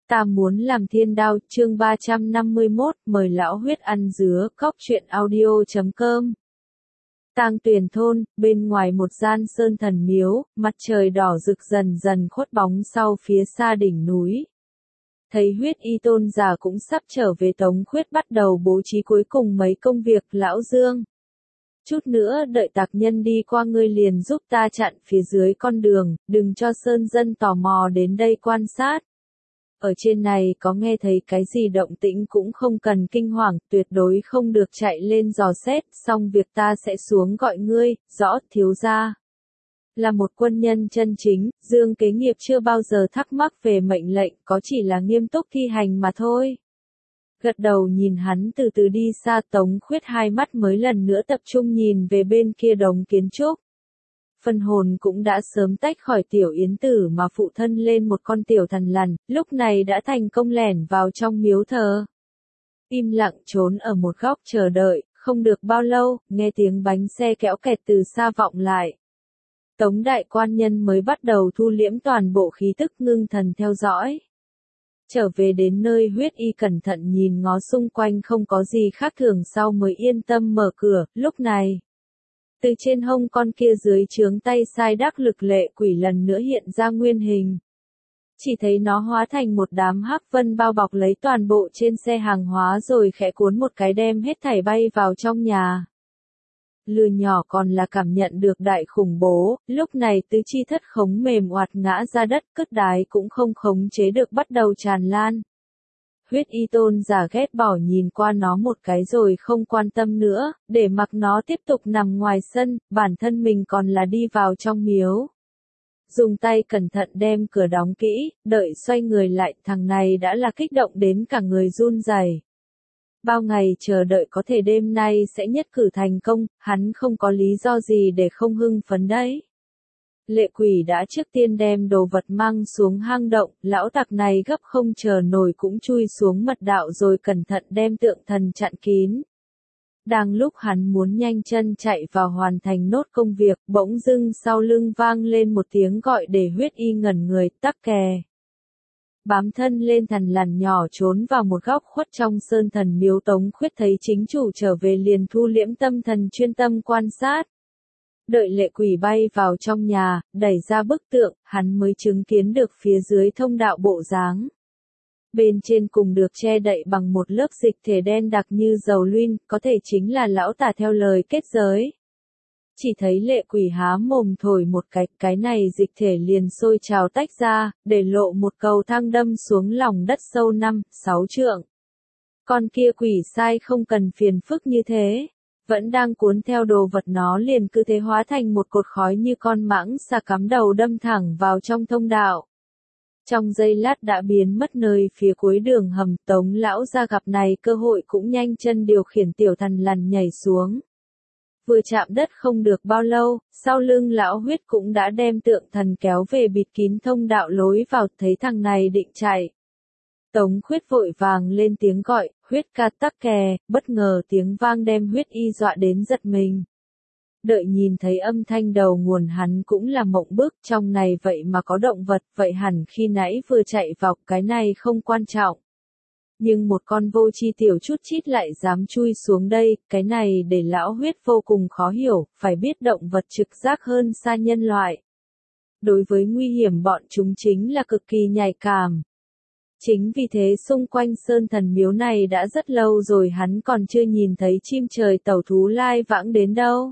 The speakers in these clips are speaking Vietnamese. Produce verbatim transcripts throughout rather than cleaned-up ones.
Ta muốn làm thiên đao, chương ba trăm năm mươi mốt, mời lão huyết ăn dứa, cóc truyện audio chấm com. Tang Tuyền thôn, bên ngoài một gian sơn thần miếu, mặt trời đỏ rực dần dần khuất bóng sau phía xa đỉnh núi. Thấy huyết y tôn giả cũng sắp trở về, Tống Khuyết bắt đầu bố trí cuối cùng mấy công việc. Lão Dương, chút nữa đợi tặc nhân đi qua ngươi liền giúp ta chặn phía dưới con đường, đừng cho sơn dân tò mò đến đây quan sát. Ở trên này có nghe thấy cái gì động tĩnh cũng không cần kinh hoàng, tuyệt đối không được chạy lên dò xét, xong việc ta sẽ xuống gọi ngươi. Rõ, thiếu gia. Là một quân nhân chân chính, Dương Kế Nghiệp chưa bao giờ thắc mắc về mệnh lệnh, có chỉ là nghiêm túc thi hành mà thôi. Gật đầu nhìn hắn từ từ đi xa, Tống Khuyết hai mắt mới lần nữa tập trung nhìn về bên kia đống kiến trúc. Phần hồn cũng đã sớm tách khỏi tiểu yến tử mà phụ thân lên một con tiểu thần lằn, lúc này đã thành công lẻn vào trong miếu thờ. Im lặng trốn ở một góc chờ đợi, không được bao lâu, nghe tiếng bánh xe kéo kẹt từ xa vọng lại. Tống đại quan nhân mới bắt đầu thu liễm toàn bộ khí tức, ngưng thần theo dõi. Trở về đến nơi, huyết y cẩn thận nhìn ngó xung quanh không có gì khác thường sau mới yên tâm mở cửa. Lúc này, từ trên hông con kia dưới trướng tay sai đắc lực lệ quỷ lần nữa hiện ra nguyên hình. Chỉ thấy nó hóa thành một đám hắc vân bao bọc lấy toàn bộ trên xe hàng hóa rồi khẽ cuốn một cái đem hết thảy bay vào trong nhà. Lừa nhỏ còn là cảm nhận được đại khủng bố, lúc này tứ chi thất khống mềm oạt ngã ra đất, cất đái cũng không khống chế được bắt đầu tràn lan. Huyết y tôn giả ghét bỏ nhìn qua nó một cái rồi không quan tâm nữa, để mặc nó tiếp tục nằm ngoài sân, bản thân mình còn là đi vào trong miếu. Dùng tay cẩn thận đem cửa đóng kỹ, đợi xoay người lại, thằng này đã là kích động đến cả người run rẩy. Bao ngày chờ đợi có thể đêm nay sẽ nhất cử thành công, hắn không có lý do gì để không hưng phấn đấy. Lệ quỷ đã trước tiên đem đồ vật mang xuống hang động, lão tặc này gấp không chờ nổi cũng chui xuống mật đạo rồi cẩn thận đem tượng thần chặn kín. Đang lúc hắn muốn nhanh chân chạy vào hoàn thành nốt công việc, bỗng dưng sau lưng vang lên một tiếng gọi để huyết y ngẩn người, tắc kè. Bám thân lên thần lằn nhỏ trốn vào một góc khuất trong sơn thần miếu. Tống Khuyết thấy chính chủ trở về liền thu liễm tâm thần chuyên tâm quan sát. Đợi lệ quỷ bay vào trong nhà, đẩy ra bức tượng, hắn mới chứng kiến được phía dưới thông đạo bộ dáng. Bên trên cùng được che đậy bằng một lớp dịch thể đen đặc như dầu luyên, có thể chính là lão tả theo lời kết giới. Chỉ thấy lệ quỷ há mồm thổi một cái, cái này dịch thể liền sôi trào tách ra, để lộ một cầu thang đâm xuống lòng đất sâu năm, sáu trượng. Con kia quỷ sai không cần phiền phức như thế. Vẫn đang cuốn theo đồ vật nó liền cứ thế hóa thành một cột khói như con mãng xà cắm đầu đâm thẳng vào trong thông đạo. Trong giây lát đã biến mất nơi phía cuối đường hầm. Tống lão ra gặp này cơ hội cũng nhanh chân điều khiển tiểu thần lằn nhảy xuống. Vừa chạm đất không được bao lâu, sau lưng lão huyết cũng đã đem tượng thần kéo về bịt kín thông đạo lối vào, thấy thằng này định chạy. Tống Khuyết vội vàng lên tiếng gọi, huyết ca tắc kè, bất ngờ tiếng vang đem huyết y dọa đến giật mình. Đợi nhìn thấy âm thanh đầu nguồn hắn cũng là mộng bức, trong này vậy mà có động vật, vậy hẳn khi nãy vừa chạy vào, cái này không quan trọng. Nhưng một con vô tri tiểu chút chít lại dám chui xuống đây, cái này để lão huyết vô cùng khó hiểu, phải biết động vật trực giác hơn xa nhân loại. Đối với nguy hiểm bọn chúng chính là cực kỳ nhạy cảm. Chính vì thế xung quanh sơn thần miếu này đã rất lâu rồi hắn còn chưa nhìn thấy chim trời tẩu thú lai vãng đến đâu.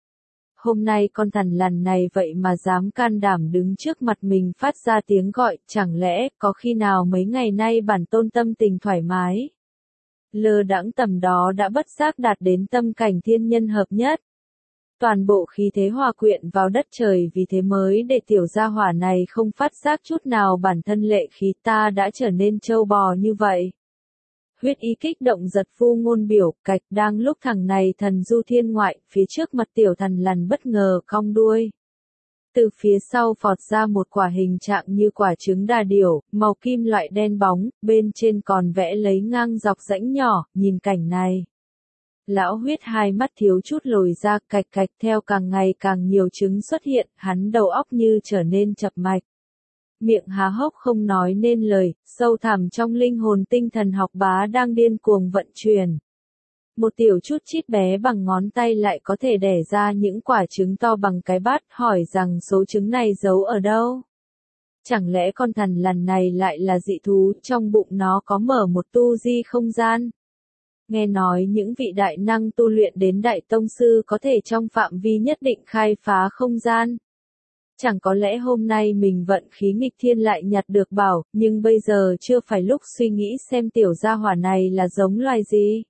Hôm nay con thần lằn này vậy mà dám can đảm đứng trước mặt mình phát ra tiếng gọi, chẳng lẽ có khi nào mấy ngày nay bản tôn tâm tình thoải mái. Lơ đãng tầm đó đã bất giác đạt đến tâm cảnh thiên nhân hợp nhất. Toàn bộ khí thế hòa quyện vào đất trời, vì thế mới để tiểu gia hỏa này không phát giác chút nào bản thân lệ khí ta đã trở nên trâu bò như vậy. Huyết y kích động giật phu ngôn biểu, cạch đang lúc thằng này thần du thiên ngoại, phía trước mặt tiểu thần lằn bất ngờ cong đuôi. Từ phía sau phọt ra một quả hình trạng như quả trứng đà điểu, màu kim loại đen bóng, bên trên còn vẽ lấy ngang dọc rãnh nhỏ, nhìn cảnh này. Lão huyết hai mắt thiếu chút lồi ra, cạch cạch theo càng ngày càng nhiều trứng xuất hiện, hắn đầu óc như trở nên chập mạch. miệng há hốc không nói nên lời, sâu thẳm trong linh hồn tinh thần học bá đang điên cuồng vận chuyển. Một tiểu chút chít bé bằng ngón tay lại có thể đẻ ra những quả trứng to bằng cái bát, hỏi rằng số trứng này giấu ở đâu? Chẳng lẽ con thằn lằn này lại là dị thú, trong bụng nó có mở một tu di không gian? Nghe nói những vị đại năng tu luyện đến đại tông sư có thể trong phạm vi nhất định khai phá không gian. Chẳng có lẽ hôm nay mình vận khí nghịch thiên lại nhặt được bảo, nhưng bây giờ chưa phải lúc suy nghĩ xem tiểu gia hỏa này là giống loài gì.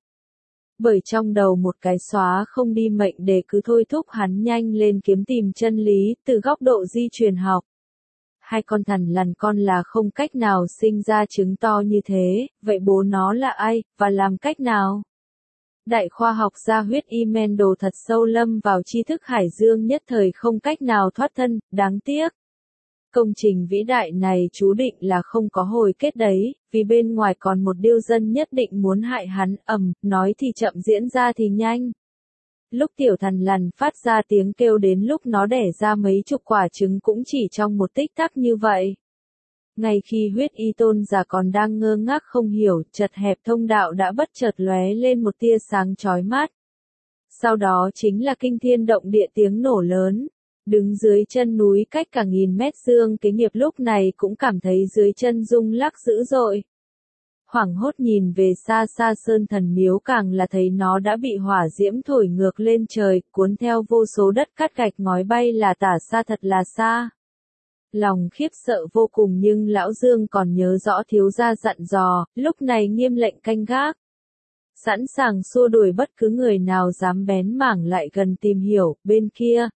Bởi trong đầu một cái xóa không đi mệnh đề cứ thôi thúc hắn nhanh lên kiếm tìm chân lý từ góc độ di truyền học. Hai con thằn lằn con là không cách nào sinh ra trứng to như thế, vậy bố nó là ai, và làm cách nào? Đại khoa học gia huyết y men đồ thật sâu lâm vào tri thức hải dương nhất thời không cách nào thoát thân, đáng tiếc. Công trình vĩ đại này chú định là không có hồi kết đấy, vì bên ngoài còn một điêu dân nhất định muốn hại hắn, ầm, nói thì chậm diễn ra thì nhanh. Lúc tiểu thằn lằn phát ra tiếng kêu đến lúc nó đẻ ra mấy chục quả trứng cũng chỉ trong một tích tắc như vậy. Ngay khi huyết y tôn giả còn đang ngơ ngác không hiểu, chật hẹp thông đạo đã bất chợt lóe lên một tia sáng chói mắt. Sau đó chính là kinh thiên động địa tiếng nổ lớn. Đứng dưới chân núi cách cả nghìn mét Dương Kế Nghiệp lúc này cũng cảm thấy dưới chân rung lắc dữ dội. Hoảng hốt nhìn về xa xa sơn thần miếu càng là thấy nó đã bị hỏa diễm thổi ngược lên trời, cuốn theo vô số đất cát gạch ngói bay là tả xa thật là xa. Lòng khiếp sợ vô cùng nhưng lão Dương còn nhớ rõ thiếu gia dặn dò, lúc này nghiêm lệnh canh gác. Sẵn sàng xua đuổi bất cứ người nào dám bén mảng lại gần tìm hiểu, bên kia.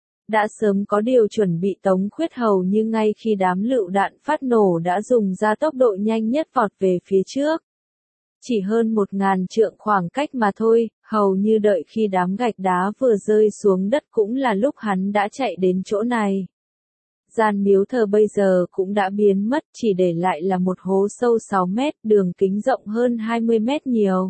Đã sớm có điều chuẩn bị Tống Khuyết hầu nhưng ngay khi đám lựu đạn phát nổ đã dùng ra tốc độ nhanh nhất vọt về phía trước. Chỉ hơn một ngàn trượng khoảng cách mà thôi, hầu như đợi khi đám gạch đá vừa rơi xuống đất cũng là lúc hắn đã chạy đến chỗ này. Gian miếu thờ bây giờ cũng đã biến mất, chỉ để lại là một hố sâu sáu mét, đường kính rộng hơn hai mươi mét nhiều.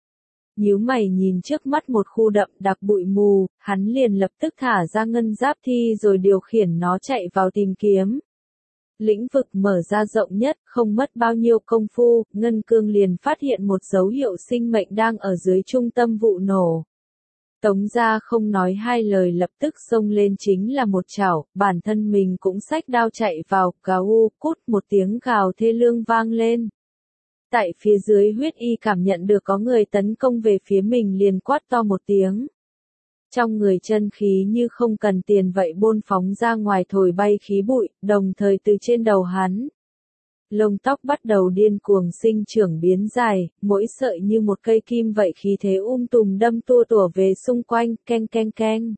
Nhíu mày nhìn trước mắt một khu đậm đặc bụi mù, hắn liền lập tức thả ra ngân giáp thi rồi điều khiển nó chạy vào tìm kiếm. Lĩnh vực mở ra rộng nhất, không mất bao nhiêu công phu, Ngân Cương liền phát hiện một dấu hiệu sinh mệnh đang ở dưới trung tâm vụ nổ. Tống gia không nói hai lời lập tức xông lên chính là một chảo, bản thân mình cũng xách đao chạy vào, gào u, cút một tiếng gào thê lương vang lên. Tại phía dưới huyết y cảm nhận được có người tấn công về phía mình liền quát to một tiếng. Trong người chân khí như không cần tiền vậy bôn phóng ra ngoài thổi bay khí bụi, đồng thời từ trên đầu hắn. Lông tóc bắt đầu điên cuồng sinh trưởng biến dài, mỗi sợi như một cây kim vậy khí thế um tùm đâm tua tủa về xung quanh, keng keng keng.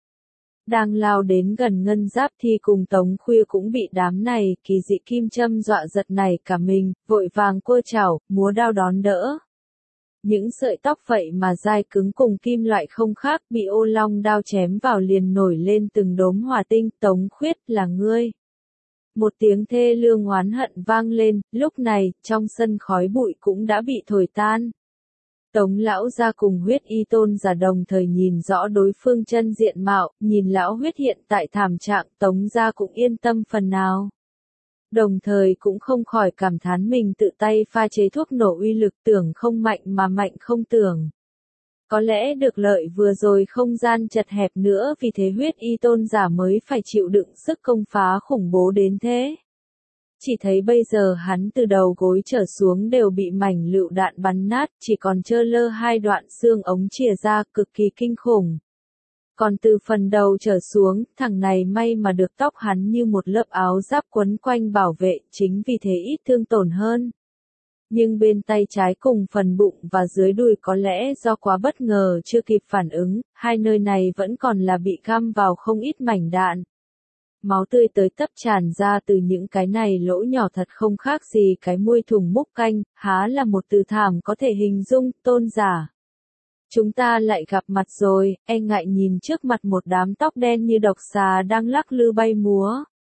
Đang lao đến gần ngân giáp thi cùng Tống Khuya cũng bị đám này, kỳ dị kim châm dọa giật nảy cả mình, vội vàng cua chảo, múa đao đón đỡ. Những sợi tóc vậy mà dai cứng cùng kim loại không khác bị ô long đao chém vào liền nổi lên từng đốm hỏa tinh, Tống Khuyết là ngươi. Một tiếng thê lương oán hận vang lên, lúc này, trong sân khói bụi cũng đã bị thổi tan. Tống lão gia cùng huyết y tôn giả đồng thời nhìn rõ đối phương chân diện mạo, nhìn lão huyết hiện tại thảm trạng, Tống gia cũng yên tâm phần nào. Đồng thời cũng không khỏi cảm thán mình tự tay pha chế thuốc nổ uy lực tưởng không mạnh mà mạnh không tưởng. Có lẽ được lợi vừa rồi không gian chật hẹp nữa vì thế huyết y tôn giả mới phải chịu đựng sức công phá khủng bố đến thế. Chỉ thấy bây giờ hắn từ đầu gối trở xuống đều bị mảnh lựu đạn bắn nát, chỉ còn trơ lơ hai đoạn xương ống chìa ra cực kỳ kinh khủng. Còn từ phần đầu trở xuống, thằng này may mà được tóc hắn như một lớp áo giáp quấn quanh bảo vệ, chính vì thế ít thương tổn hơn. Nhưng bên tay trái cùng phần bụng và dưới đùi có lẽ do quá bất ngờ chưa kịp phản ứng, hai nơi này vẫn còn là bị găm vào không ít mảnh đạn. Máu tươi tới tấp tràn ra từ những cái này lỗ nhỏ thật không khác gì cái muôi thùng múc canh, há là một từ thảm có thể hình dung, tôn giả. Chúng ta lại gặp mặt rồi, e ngại nhìn trước mặt một đám tóc đen như độc xà đang lắc lư bay múa.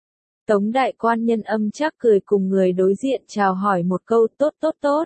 Tống đại quan nhân âm chắc cười cùng người đối diện chào hỏi một câu tốt tốt tốt.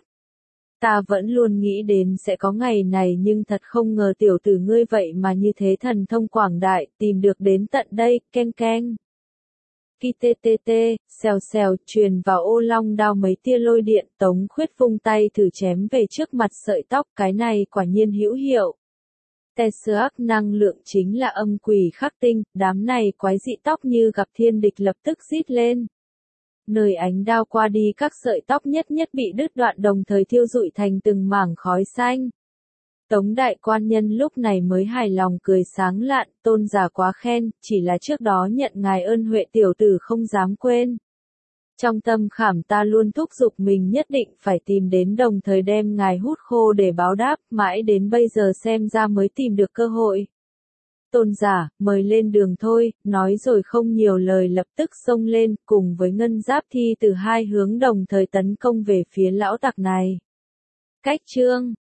Ta vẫn luôn nghĩ đến sẽ có ngày này nhưng thật không ngờ tiểu tử ngươi vậy mà như thế thần thông quảng đại, tìm được đến tận đây, keng keng. ki tê tê tê, xèo xèo, truyền vào ô long đao mấy tia lôi điện, Tống Khuyết vung tay thử chém về trước mặt sợi tóc, cái này quả nhiên hữu hiệu. Teseak năng lượng chính là âm quỷ khắc tinh, đám này quái dị tóc như gặp thiên địch lập tức rít lên. Nơi ánh đao qua đi các sợi tóc nhất nhất bị đứt đoạn đồng thời thiêu rụi thành từng mảng khói xanh. Tống đại quan nhân lúc này mới hài lòng cười sáng lạn, tôn giả quá khen, chỉ là trước đó nhận ngài ơn huệ tiểu tử không dám quên. Trong tâm khảm ta luôn thúc giục mình nhất định phải tìm đến đồng thời đem ngài hút khô để báo đáp, mãi đến bây giờ xem ra mới tìm được cơ hội. Tôn giả, mời lên đường thôi, nói rồi không nhiều lời lập tức xông lên, cùng với ngân giáp thi từ hai hướng đồng thời tấn công về phía lão tặc này. Cách chương